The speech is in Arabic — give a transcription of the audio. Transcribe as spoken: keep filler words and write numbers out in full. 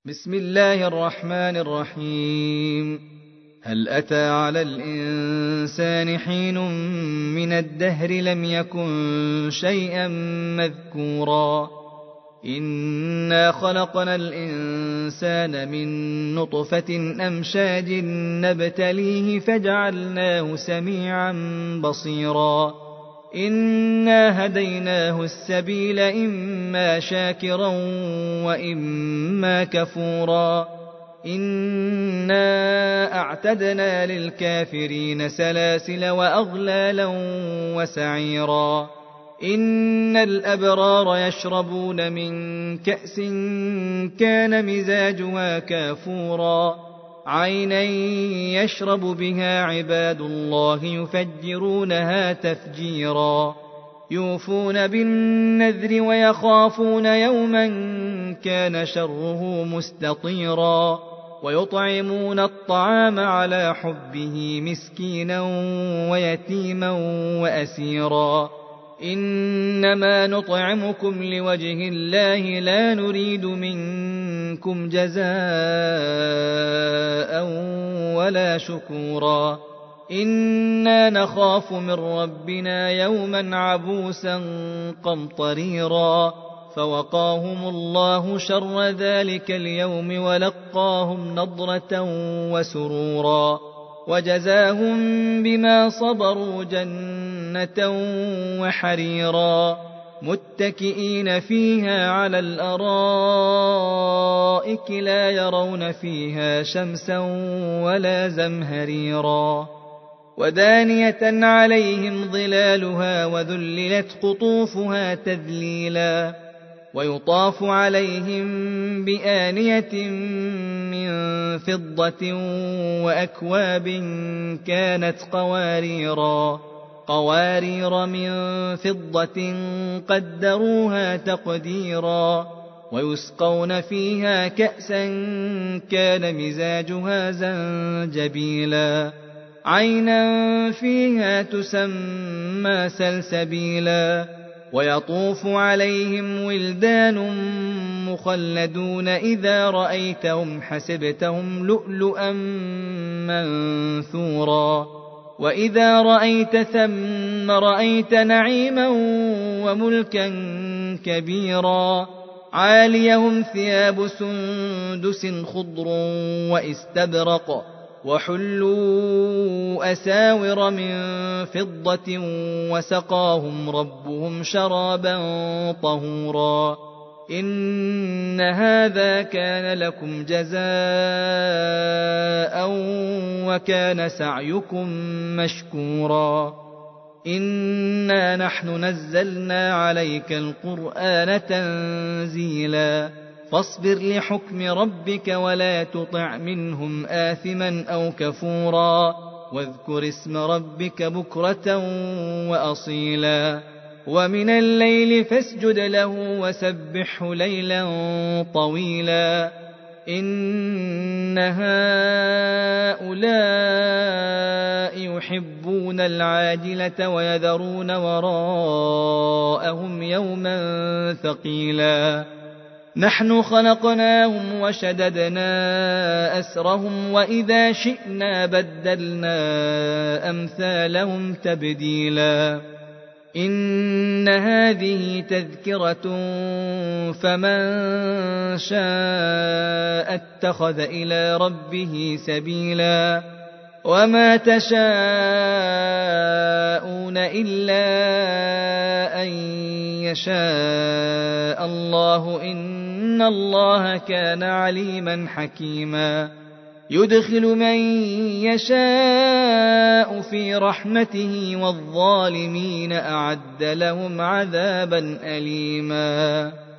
بسم الله الرحمن الرحيم. هل أتى على الإنسان حين من الدهر لم يكن شيئا مذكورا إنا خلقنا الإنسان من نطفة أمشاج نبتليه فجعلناه سميعا بصيرا إنا هديناه السبيل إما شاكرا وإما كفورا إنا أعتدنا للكافرين سلاسل وأغلالا وسعيرا إن الأبرار يشربون من كأس كان مزاجها كافورا عينا يشرب بها عباد الله يفجرونها تفجيرا يوفون بالنذر ويخافون يوما كان شره مستطيرا ويطعمون الطعام على حبه مسكينا ويتيما وأسيرا إنما نطعمكم لوجه الله لا نريد منكم جزاء ولا شكورا إنا نخاف من ربنا يوما عبوسا قمطريرا فوقاهم الله شر ذلك اليوم ولقاهم نضرة وسرورا وجزاهم بما صبروا جنة وحريرا متكئين فيها على الأرائك لا يرون فيها شمسا ولا زمهريرا ودانية عليهم ظلالها وذللت قطوفها تذليلا ويطاف عليهم بآنية من فضة وأكواب كانت قواريرا قوارير من فضة قدروها تقديرا ويسقون فيها كأسا كان مزاجها زنجبيلا عينا فيها تسمى سلسبيلا ويطوف عليهم ولدان مخلدون إذا رأيتهم حسبتهم لؤلؤا منثورا وإذا رأيت ثم رأيت نعيما وملكا كبيرا عاليهم ثياب سندس خضر وإستبرق وحلوا أساور من فضة وسقاهم ربهم شرابا طهورا إن هذا كان لكم جزاء وكان سعيكم مشكورا إنا نحن نزلنا عليك القرآن تنزيلا فاصبر لحكم ربك ولا تطع منهم آثما أو كفورا واذكر اسم ربك بكرة وأصيلا ومن الليل فاسجد له وسبحه ليلا طويلا إن هؤلاء يحبون العاجلة ويذرون وراءهم يوما ثقيلا نحن خلقناهم وشددنا أسرهم وإذا شئنا بدلنا أمثالهم تبديلا إن هذه تذكرة فمن شاء اتخذ إلى ربه سبيلا وما تشاءون إلا أن يشاء الله إن الله كان عليما حكيما يدخل من يشاء في رحمته والظالمين أعد لهم عذابا أليما